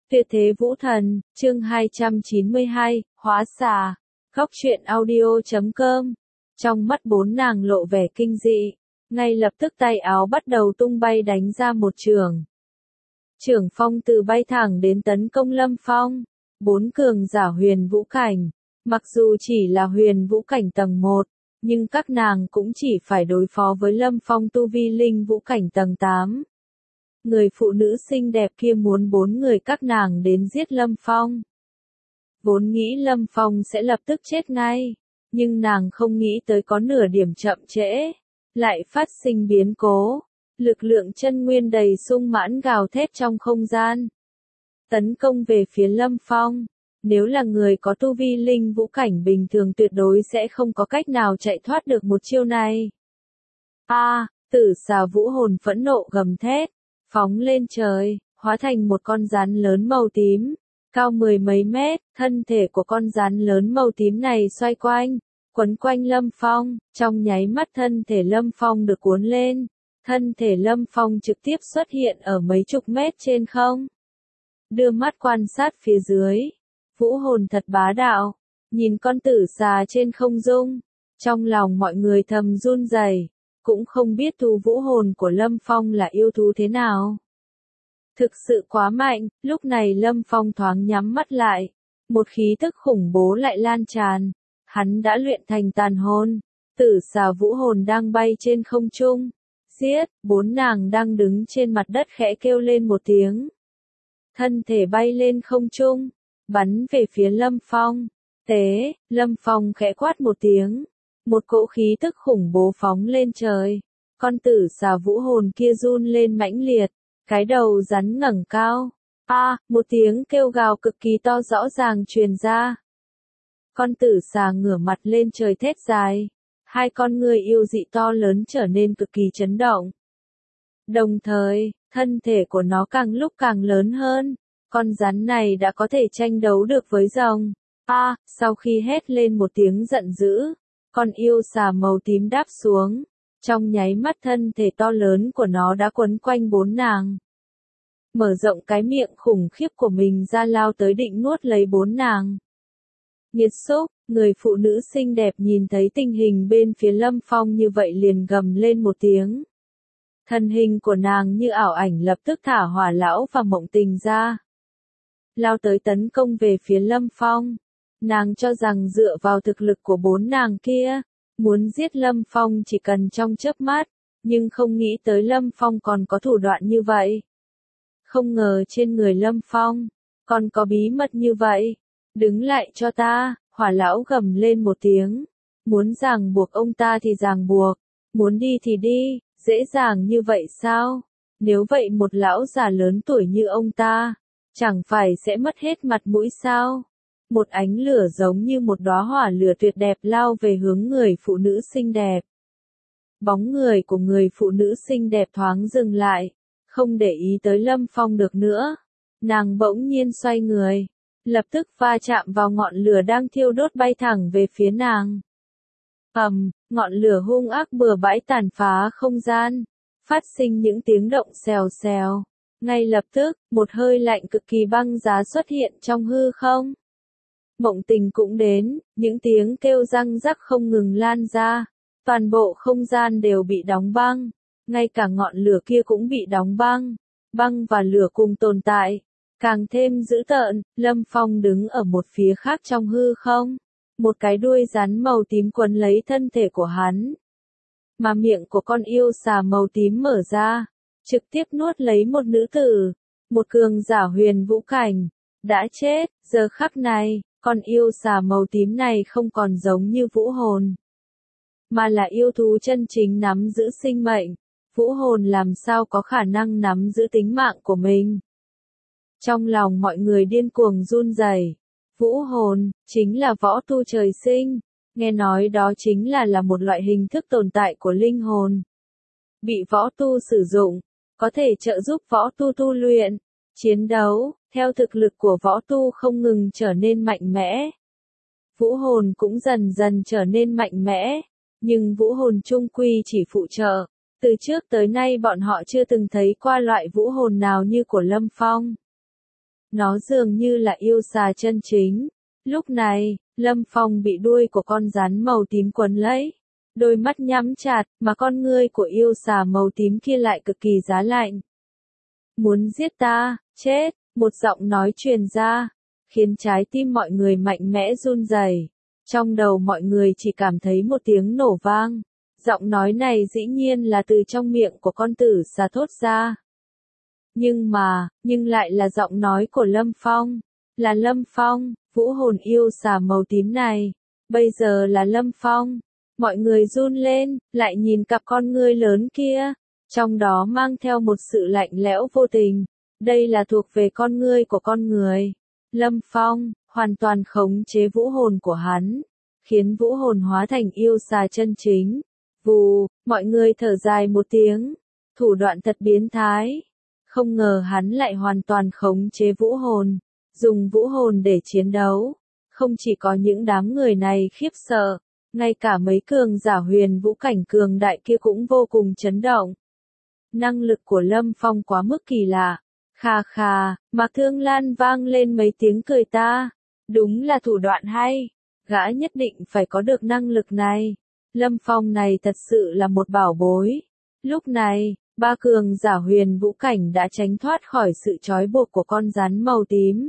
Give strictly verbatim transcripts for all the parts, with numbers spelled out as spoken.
Tuyệt thế vũ thần, chương hai trăm chín mươi hai, hóa xà. Góc truyện audio chấm com. Trong mắt bốn nàng lộ vẻ kinh dị, ngay lập tức tay áo bắt đầu tung bay đánh ra một trường. Trưởng phong từ bay thẳng đến tấn công Lâm Phong. Bốn cường giả huyền vũ cảnh, mặc dù chỉ là huyền vũ cảnh tầng một, nhưng các nàng cũng chỉ phải đối phó với Lâm Phong tu vi linh vũ cảnh tầng tám. Người phụ nữ xinh đẹp kia muốn bốn người các nàng đến giết Lâm Phong. Vốn nghĩ Lâm Phong sẽ lập tức chết ngay, nhưng nàng không nghĩ tới có nửa điểm chậm trễ, lại phát sinh biến cố. Lực lượng chân nguyên đầy sung mãn gào thét trong không gian, tấn công về phía Lâm Phong. Nếu là người có tu vi linh vũ cảnh bình thường tuyệt đối sẽ không có cách nào chạy thoát được một chiêu này. A, à, tử xà vũ hồn phẫn nộ gầm thét, phóng lên trời, hóa thành một con rắn lớn màu tím, cao mười mấy mét. Thân thể của con rắn lớn màu tím này xoay quanh, quấn quanh Lâm Phong, trong nháy mắt thân thể Lâm Phong được cuốn lên, thân thể Lâm Phong trực tiếp xuất hiện ở mấy chục mét trên không. Đưa mắt quan sát phía dưới, vũ hồn thật bá đạo, nhìn con tử xà trên không trung, trong lòng mọi người thầm run rẩy. Cũng không biết thu vũ hồn của Lâm Phong là yêu thú thế nào. Thực sự quá mạnh, lúc này Lâm Phong thoáng nhắm mắt lại. Một khí tức khủng bố lại lan tràn. Hắn đã luyện thành tàn hồn. Tử xà vũ hồn đang bay trên không trung. Giết, bốn nàng đang đứng trên mặt đất khẽ kêu lên một tiếng. Thân thể bay lên không trung, bắn về phía Lâm Phong. Tế, Lâm Phong khẽ quát một tiếng. Một cỗ khí tức khủng bố phóng lên trời, con tử xà vũ hồn kia run lên mãnh liệt, cái đầu rắn ngẩng cao. A, à, một tiếng kêu gào cực kỳ to rõ ràng truyền ra. Con tử xà ngửa mặt lên trời thét dài, hai con người yêu dị to lớn trở nên cực kỳ chấn động. Đồng thời, thân thể của nó càng lúc càng lớn hơn, con rắn này đã có thể tranh đấu được với rồng. A, à, sau khi hét lên một tiếng giận dữ, con yêu xà màu tím đáp xuống, trong nháy mắt thân thể to lớn của nó đã quấn quanh bốn nàng. Mở rộng cái miệng khủng khiếp của mình ra lao tới định nuốt lấy bốn nàng. Nghiệt xúc, người phụ nữ xinh đẹp nhìn thấy tình hình bên phía Lâm Phong như vậy liền gầm lên một tiếng. Thân hình của nàng như ảo ảnh lập tức thả hỏa lão và mộng tình ra. Lao tới tấn công về phía Lâm Phong. Nàng cho rằng dựa vào thực lực của bốn nàng kia, muốn giết Lâm Phong chỉ cần trong chớp mắt, nhưng không nghĩ tới Lâm Phong còn có thủ đoạn như vậy. Không ngờ trên người Lâm Phong, còn có bí mật như vậy. Đứng lại cho ta, hỏa lão gầm lên một tiếng. Muốn ràng buộc ông ta thì ràng buộc, muốn đi thì đi, dễ dàng như vậy sao? Nếu vậy một lão già lớn tuổi như ông ta, chẳng phải sẽ mất hết mặt mũi sao? Một ánh lửa giống như một đóa hỏa lửa tuyệt đẹp lao về hướng người phụ nữ xinh đẹp. Bóng người của người phụ nữ xinh đẹp thoáng dừng lại, không để ý tới Lâm Phong được nữa. Nàng bỗng nhiên xoay người, lập tức va chạm vào ngọn lửa đang thiêu đốt bay thẳng về phía nàng. Ầm, ngọn lửa hung ác bừa bãi tàn phá không gian, phát sinh những tiếng động xèo xèo. Ngay lập tức, một hơi lạnh cực kỳ băng giá xuất hiện trong hư không. Mộng tình cũng đến, những tiếng kêu răng rắc không ngừng lan ra, toàn bộ không gian đều bị đóng băng, ngay cả ngọn lửa kia cũng bị đóng băng, băng và lửa cùng tồn tại, càng thêm dữ tợn. Lâm Phong đứng ở một phía khác trong hư không, một cái đuôi rắn màu tím quấn lấy thân thể của hắn, mà miệng của con yêu xà màu tím mở ra, trực tiếp nuốt lấy một nữ tử, một cường giả huyền vũ cảnh, đã chết. Giờ khắc này, con yêu xà màu tím này không còn giống như vũ hồn, mà là yêu thú chân chính nắm giữ sinh mệnh. Vũ hồn làm sao có khả năng nắm giữ tính mạng của mình? Trong lòng mọi người điên cuồng run rẩy. Vũ hồn, chính là võ tu trời sinh, nghe nói đó chính là là một loại hình thức tồn tại của linh hồn. Bị võ tu sử dụng, có thể trợ giúp võ tu tu luyện, chiến đấu, theo thực lực của võ tu không ngừng trở nên mạnh mẽ. Vũ hồn cũng dần dần trở nên mạnh mẽ, nhưng vũ hồn chung quy chỉ phụ trợ. Từ trước tới nay bọn họ chưa từng thấy qua loại vũ hồn nào như của Lâm Phong. Nó dường như là yêu xà chân chính. Lúc này, Lâm Phong bị đuôi của con rắn màu tím quấn lấy. Đôi mắt nhắm chặt, mà con ngươi của yêu xà màu tím kia lại cực kỳ giá lạnh. Muốn giết ta, chết, một giọng nói truyền ra, khiến trái tim mọi người mạnh mẽ run rẩy. Trong đầu mọi người chỉ cảm thấy một tiếng nổ vang. Giọng nói này dĩ nhiên là từ trong miệng của con tử xà thốt ra. Nhưng mà, nhưng lại là giọng nói của Lâm Phong. Là Lâm Phong, vũ hồn yêu xà màu tím này. Bây giờ là Lâm Phong. Mọi người run lên, lại nhìn cặp con ngươi lớn kia. Trong đó mang theo một sự lạnh lẽo vô tình. Đây là thuộc về con ngươi của con người. Lâm Phong, hoàn toàn khống chế vũ hồn của hắn. Khiến vũ hồn hóa thành yêu xà chân chính. Vù, mọi người thở dài một tiếng. Thủ đoạn thật biến thái. Không ngờ hắn lại hoàn toàn khống chế vũ hồn. Dùng vũ hồn để chiến đấu. Không chỉ có những đám người này khiếp sợ. Ngay cả mấy cường giả huyền vũ cảnh cường đại kia cũng vô cùng chấn động. Năng lực của Lâm Phong quá mức kỳ lạ. Khà khà, Mạc Thương Lan vang lên mấy tiếng cười ta. Đúng là thủ đoạn hay. Gã nhất định phải có được năng lực này. Lâm Phong này thật sự là một bảo bối. Lúc này, ba cường giả huyền vũ cảnh đã tránh thoát khỏi sự trói buộc của con rắn màu tím.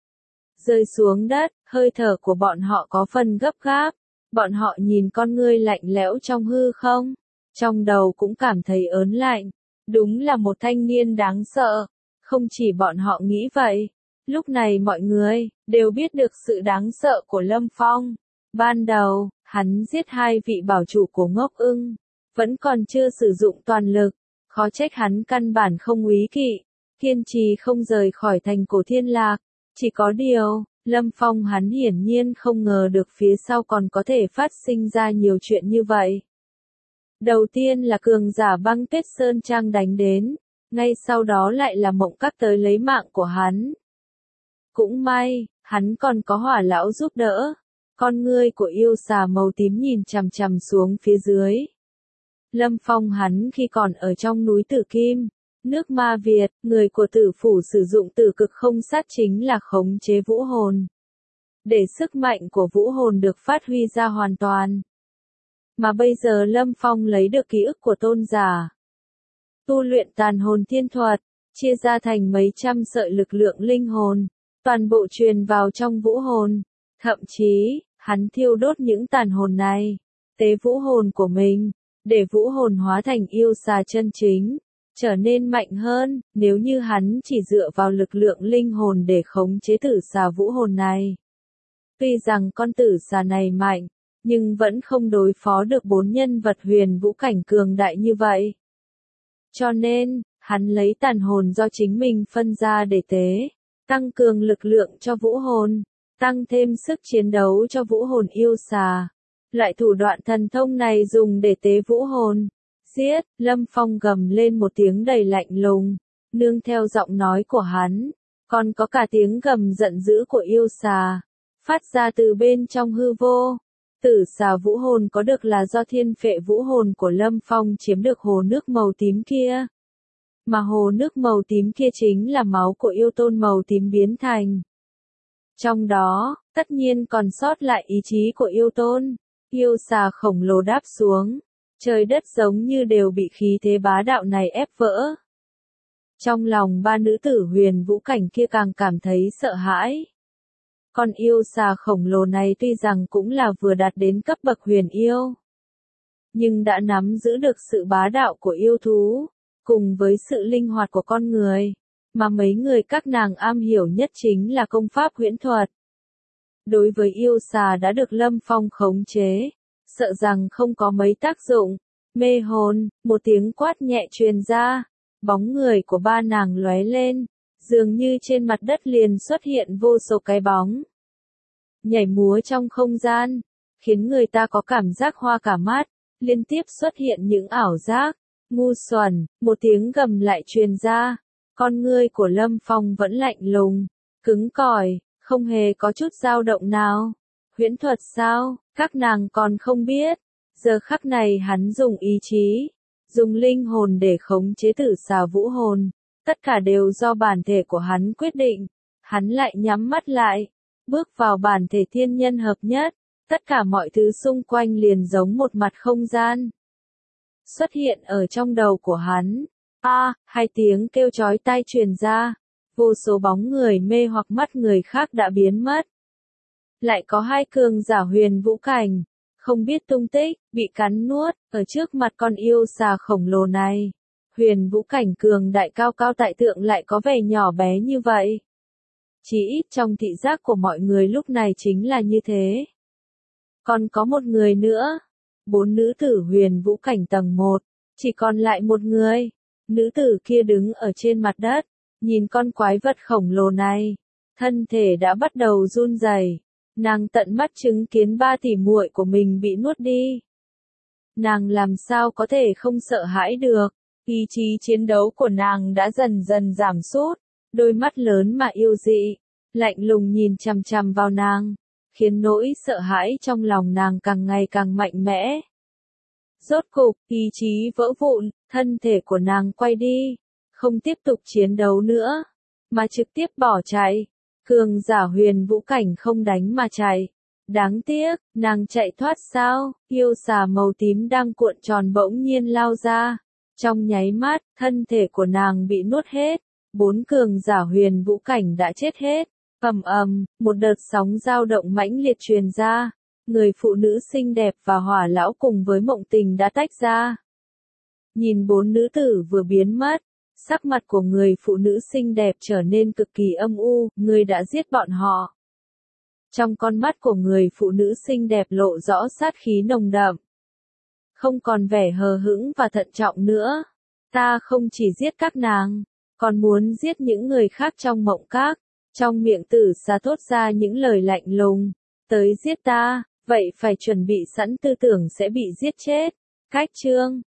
Rơi xuống đất, hơi thở của bọn họ có phần gấp gáp. Bọn họ nhìn con ngươi lạnh lẽo trong hư không. Trong đầu cũng cảm thấy ớn lạnh. Đúng là một thanh niên đáng sợ. Không chỉ bọn họ nghĩ vậy. Lúc này mọi người đều biết được sự đáng sợ của Lâm Phong. Ban đầu, hắn giết hai vị bảo chủ của Ngốc Ưng. Vẫn còn chưa sử dụng toàn lực. Khó trách hắn căn bản không úy kỵ. Kiên trì không rời khỏi thành Cổ Thiên Lạc. Chỉ có điều, Lâm Phong hắn hiển nhiên không ngờ được phía sau còn có thể phát sinh ra nhiều chuyện như vậy. Đầu tiên là cường giả băng tuyết sơn trang đánh đến. Ngay sau đó lại là Mộng Các tới lấy mạng của hắn. Cũng may, hắn còn có Hỏa lão giúp đỡ. Con ngươi của yêu xà màu tím nhìn chằm chằm xuống phía dưới. Lâm Phong hắn khi còn ở trong núi Tử Kim, nước Ma Việt, người của tử phủ sử dụng tử cực không sát chính là khống chế vũ hồn. Để sức mạnh của vũ hồn được phát huy ra hoàn toàn. Mà bây giờ Lâm Phong lấy được ký ức của tôn giả. Tu luyện tàn hồn thiên thuật, chia ra thành mấy trăm sợi lực lượng linh hồn, toàn bộ truyền vào trong vũ hồn. Thậm chí, hắn thiêu đốt những tàn hồn này, tế vũ hồn của mình, để vũ hồn hóa thành yêu xà chân chính, trở nên mạnh hơn, nếu như hắn chỉ dựa vào lực lượng linh hồn để khống chế tử xà vũ hồn này. Tuy rằng con tử xà này mạnh, nhưng vẫn không đối phó được bốn nhân vật huyền vũ cảnh cường đại như vậy. Cho nên, hắn lấy tàn hồn do chính mình phân ra để tế, tăng cường lực lượng cho vũ hồn, tăng thêm sức chiến đấu cho vũ hồn yêu xà. Loại thủ đoạn thần thông này dùng để tế vũ hồn. Giết, Lâm Phong gầm lên một tiếng đầy lạnh lùng, nương theo giọng nói của hắn, còn có cả tiếng gầm giận dữ của yêu xà, phát ra từ bên trong hư vô. Tử xà vũ hồn có được là do thiên phệ vũ hồn của Lâm Phong chiếm được hồ nước màu tím kia. Mà hồ nước màu tím kia chính là máu của yêu tôn màu tím biến thành. Trong đó, tất nhiên còn sót lại ý chí của yêu tôn. Yêu xà khổng lồ đáp xuống. Trời đất giống như đều bị khí thế bá đạo này ép vỡ. Trong lòng ba nữ tử huyền vũ cảnh kia càng cảm thấy sợ hãi. Con yêu xà khổng lồ này tuy rằng cũng là vừa đạt đến cấp bậc huyền yêu, nhưng đã nắm giữ được sự bá đạo của yêu thú, cùng với sự linh hoạt của con người, mà mấy người các nàng am hiểu nhất chính là công pháp huyễn thuật. Đối với yêu xà đã được Lâm Phong khống chế, sợ rằng không có mấy tác dụng. Mê hồn, một tiếng quát nhẹ truyền ra, bóng người của ba nàng lóe lên, dường như trên mặt đất liền xuất hiện vô số cái bóng. Nhảy múa trong không gian, khiến người ta có cảm giác hoa cả mắt, liên tiếp xuất hiện những ảo giác. Ngu xuẩn, một tiếng gầm lại truyền ra, con ngươi của Lâm Phong vẫn lạnh lùng, cứng cỏi, không hề có chút dao động nào. Huyễn thuật sao, các nàng còn không biết. Giờ khắc này hắn dùng ý chí, dùng linh hồn để khống chế tử xà vũ hồn. Tất cả đều do bản thể của hắn quyết định. Hắn lại nhắm mắt lại, bước vào bản thể thiên nhân hợp nhất, tất cả mọi thứ xung quanh liền giống một mặt không gian. Xuất hiện ở trong đầu của hắn. A, à, hai tiếng kêu chói tai truyền ra, vô số bóng người mê hoặc mắt người khác đã biến mất. Lại có hai cường giả huyền vũ cảnh, không biết tung tích, bị cắn nuốt, ở trước mặt con yêu xà khổng lồ này. Huyền vũ cảnh cường đại cao cao tại tượng lại có vẻ nhỏ bé như vậy. Chỉ ít trong thị giác của mọi người lúc này chính là như thế. Còn có một người nữa. Bốn nữ tử huyền vũ cảnh tầng một, chỉ còn lại một người. Nữ tử kia đứng ở trên mặt đất, nhìn con quái vật khổng lồ này. Thân thể đã bắt đầu run rẩy. Nàng tận mắt chứng kiến ba tỷ muội của mình bị nuốt đi. Nàng làm sao có thể không sợ hãi được. Ý chí chiến đấu của nàng đã dần dần giảm sút. Đôi mắt lớn mà yêu dị, lạnh lùng nhìn chằm chằm vào nàng, khiến nỗi sợ hãi trong lòng nàng càng ngày càng mạnh mẽ. Rốt cục, ý chí vỡ vụn, thân thể của nàng quay đi, không tiếp tục chiến đấu nữa, mà trực tiếp bỏ chạy. Cường giả huyền vũ cảnh không đánh mà chạy. Đáng tiếc, nàng chạy thoát sao? Yêu xà màu tím đang cuộn tròn bỗng nhiên lao ra. Trong nháy mắt, thân thể của nàng bị nuốt hết. Bốn cường giả huyền vũ cảnh đã chết hết. Ầm ầm, một đợt sóng dao động mãnh liệt truyền ra. Người phụ nữ xinh đẹp và hỏa lão cùng với mộng tình đã tách ra. Nhìn bốn nữ tử vừa biến mất, sắc mặt của người phụ nữ xinh đẹp trở nên cực kỳ âm u, người đã giết bọn họ. Trong con mắt của người phụ nữ xinh đẹp lộ rõ sát khí nồng đậm. Không còn vẻ hờ hững và thận trọng nữa. Ta không chỉ giết các nàng, còn muốn giết những người khác trong mộng các. Trong miệng tử xà thốt ra những lời lạnh lùng. Tới giết ta, vậy phải chuẩn bị sẵn tư tưởng sẽ bị giết chết. Cách chương